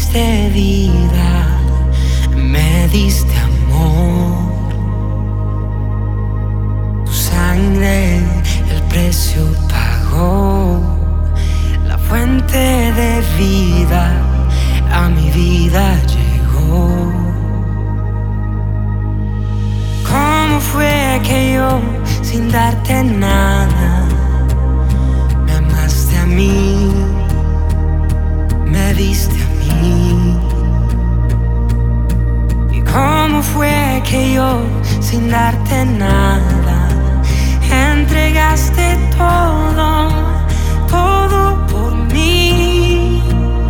diste vida, me diste amor. Tu sangre el precio pagó, la fuente de vida a mi vida llegó. ¿Cómo fue que yo, sin darte nada, me amaste a mí, me diste a mí? ¿Y cómo fue que yo, sin darte nada, entregaste todo, todo por mí?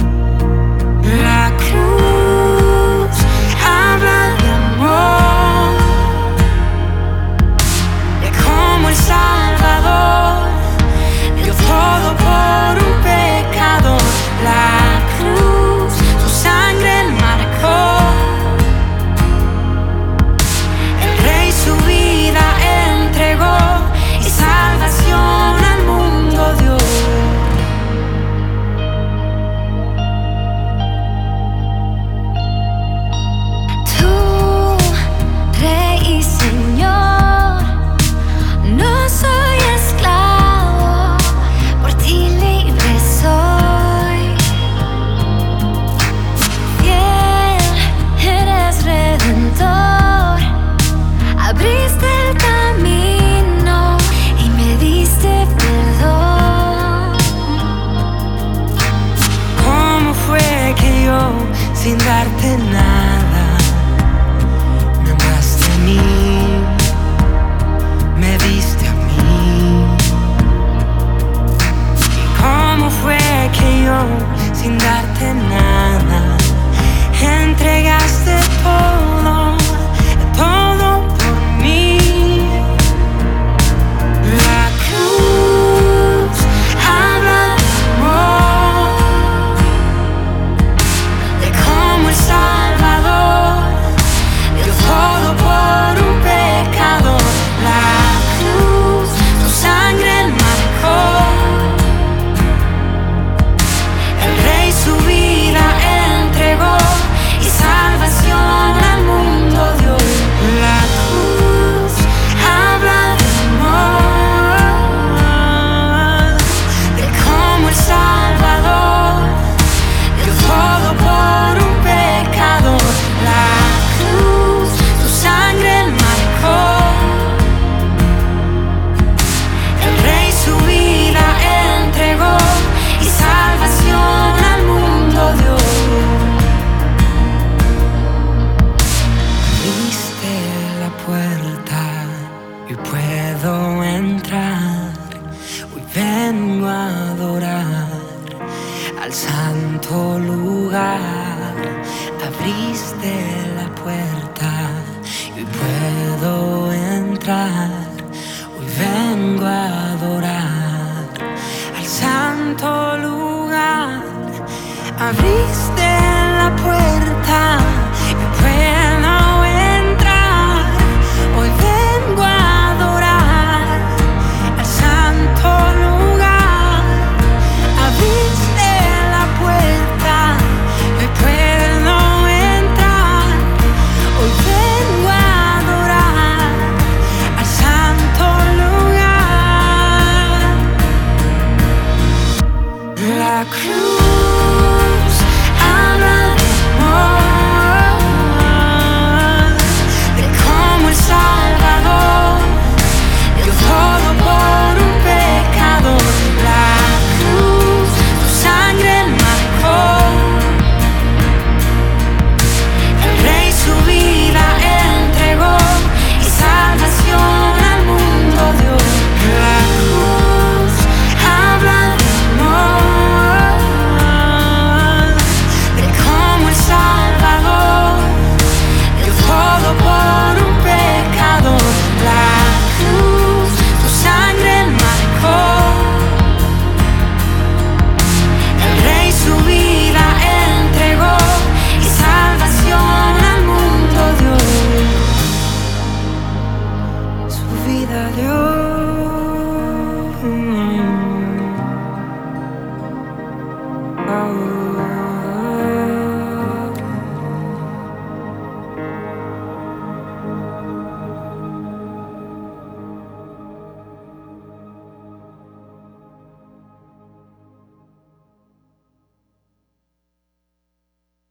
La cruz habla de amor, de cómo el Salvador dio todo por un pecador. La cruz, su sangre marcó, el Rey su vida entregó y salvación al mundo dio. Tú, Rey y Señor, no soy esclavo, por ti libre soy. Fiel, eres redentor, abriste el camino y me diste perdón. ¿Cómo fue que yo, sin darte nada, me amaste a mí, me diste a mí? ¿Y cómo fue que yo, sin darte nada, entregaste todo, todo por mí? La cruz habla de amor, de cómo el Salvador dio todo por un pecador. La cruz, su sangre marcó, el Rey su vida entregó y salvación al mundo dio. La cruz habla de amor, de cómo el Salvador dio todo por un pecador. La cruz, su sangre marcó, el Rey su vida entregó y salvación al mundo dio. Abriste la puerta y puedo entrar. Hoy vengo a adorar al santo lugar. Abriste la puerta y puedo entrar. Hoy vengo a adorar al santo lugar. Abriste la puerta y puedo entrar. Hoy vengo a adorar al santo lugar. Abriste la puerta y puedo entrar. Hoy vengo a adorar al santo lugar. La cruz habla de amor, de cómo el Salvador dio todo por un pecador. La cruz, su sangre marcó, el Rey su vida entregó y salvación al mundo dio. La cruz habla de amor, de cómo el Salvador dio todo por un pecador. La cruz, su sangre marcó, el Rey su vida entregó y salvación al mundo dio. Su vida dio.